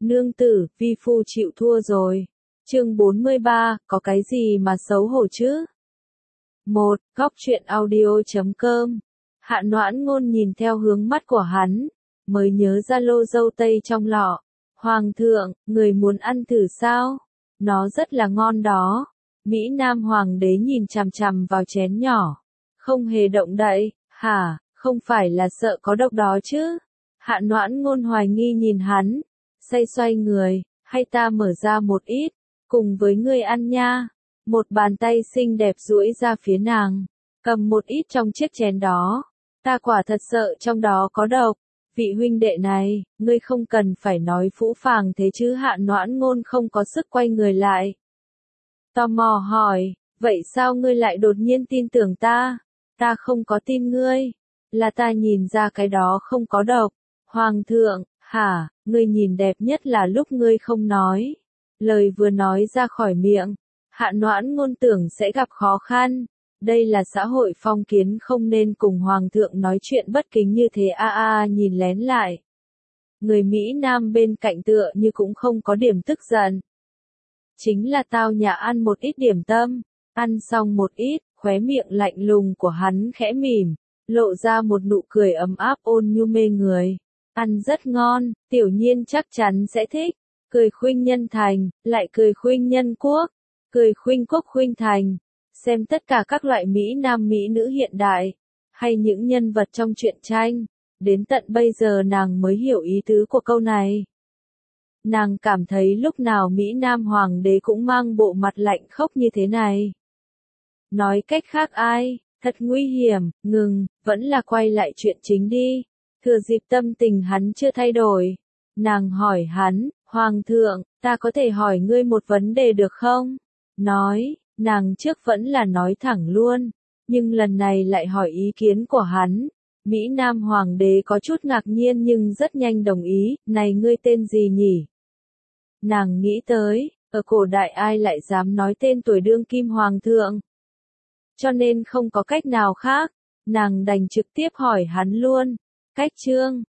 Nương tử, vi phu chịu thua rồi. Chương 43, có cái gì mà xấu hổ chứ? Góc truyện audio.com. Hạ Noãn Ngôn nhìn theo hướng mắt của hắn, mới nhớ ra lô dâu tây trong lọ. Hoàng thượng, người muốn ăn thử sao? Nó rất là ngon đó. Mỹ Nam hoàng đế nhìn chằm chằm vào chén nhỏ, không hề động đậy. Hả, không phải là sợ có độc đó chứ? Hạ Noãn Ngôn hoài nghi nhìn hắn, xoay người, hay ta mở ra một ít, cùng với ngươi ăn nha. Một bàn tay xinh đẹp duỗi ra phía nàng, cầm một ít trong chiếc chén đó. Ta quả thật sợ trong đó có độc. Vị huynh đệ này, ngươi không cần phải nói phũ phàng thế chứ. Hạ Noãn Ngôn không có sức quay người lại, tò mò hỏi, vậy sao ngươi lại đột nhiên tin tưởng ta? Ta không có tin ngươi, là ta nhìn ra cái đó không có độc. Hoàng thượng, hả, ngươi nhìn đẹp nhất là lúc ngươi không nói. Lời vừa nói ra khỏi miệng, Hạ Noãn Ngôn tưởng sẽ gặp khó khăn. Đây là xã hội phong kiến, không nên cùng hoàng thượng nói chuyện bất kính như thế. Nhìn lén lại. Người Mỹ Nam bên cạnh tựa như cũng không có điểm tức giận. Chính là tao nhà ăn một ít điểm tâm. Ăn xong một ít, khóe miệng lạnh lùng của hắn khẽ mỉm, lộ ra một nụ cười ấm áp ôn nhu mê người. Ăn rất ngon, tiểu nhiên chắc chắn sẽ thích. Cười khuynh nhân thành, lại cười khuynh nhân quốc, cười khuynh quốc khuynh thành. Xem tất cả các loại Mỹ Nam Mỹ nữ hiện đại, hay những nhân vật trong truyện tranh, đến tận bây giờ nàng mới hiểu ý tứ của câu này. Nàng cảm thấy lúc nào Mỹ Nam hoàng đế cũng mang bộ mặt lạnh khốc như thế này. Nói cách khác ai, thật nguy hiểm, ngừng, vẫn là quay lại chuyện chính đi. Thừa dịp tâm tình hắn chưa thay đổi, nàng hỏi hắn, Hoàng thượng, ta có thể hỏi ngươi một vấn đề được không? Nói, nàng trước vẫn là nói thẳng luôn, nhưng lần này lại hỏi ý kiến của hắn. Mỹ Nam hoàng đế có chút ngạc nhiên nhưng rất nhanh đồng ý, này ngươi tên gì nhỉ? Nàng nghĩ tới, ở cổ đại ai lại dám nói tên tuổi đương kim hoàng thượng? Cho nên không có cách nào khác, nàng đành trực tiếp hỏi hắn luôn. Cách chương